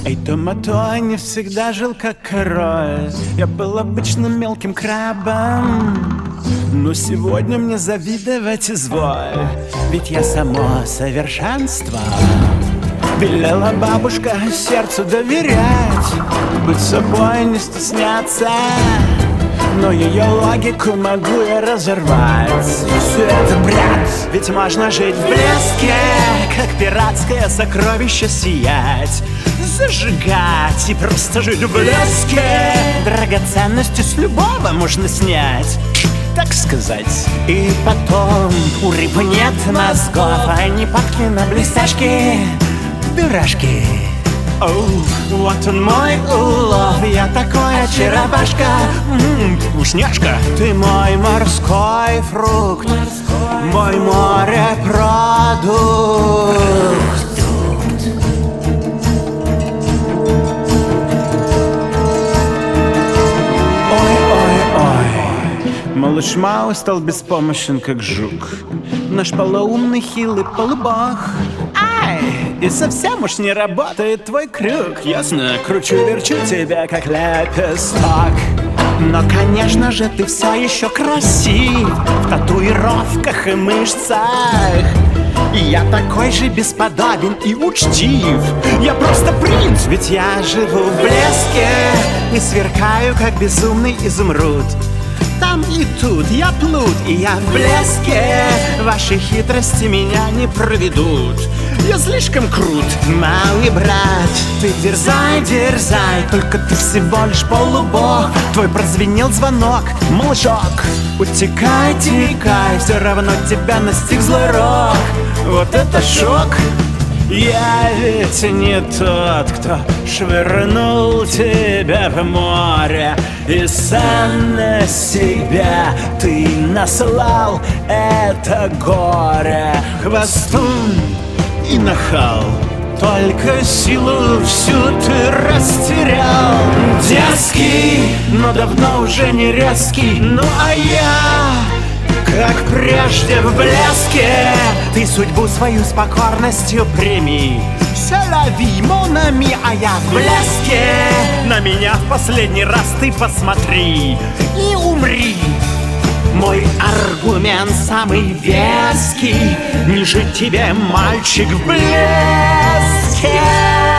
Эй, Тома-то не всегда жил как король. Я был обычным мелким крабом, но сегодня мне завидовать изволь, ведь я само совершенство. Велела бабушка сердцу доверять, быть собой не стесняться, но ее логику могу я разорвать. Все это бред, ведь можно жить в блеске, как пиратское сокровище сиять, зажигать и просто жить в блеске. Драгоценности с любого можно снять, так сказать. И потом у рыб нет мозгов, они падки на блестяшки, пирожки. Оу, вот он мой улов, я такой очаровашка, вкусняшка. Ты мой морской фрукт, мой морепродукт. Ой-ой-ой, малыш Мао стал беспомощен, как жук, наш полоумный хилый полубог. И совсем уж не работает твой крюк. Ясно, кручу-верчу тебя, как лепесток. Но, конечно же, ты все еще красив в татуировках и мышцах. И я такой же бесподобен и учтив. Я просто принц, ведь я живу в блеске и сверкаю, как безумный изумруд. Там и тут я плут, и я в блеске. Ваши хитрости меня не проведут. Я слишком крут, малый брат. Ты дерзай, дерзай, только ты всего лишь полубог. Твой прозвенел звонок, малышок. Утекай, текай, все равно тебя настиг злой рок. Вот это шок. Я ведь не тот, кто швырнул тебя в море, и сам на себя ты наслал это горе. Хвостун и нахал, только силу всю ты растерял. Дерзкий, но давно уже не резкий. Ну а я, как прежде в блеске, ты судьбу свою с покорностью прими. C'est la vie, mon ami, а я в блеске. На меня в последний раз ты посмотри и умри. Мой аргумент самый веский: не жить тебе, мальчик, в блеске.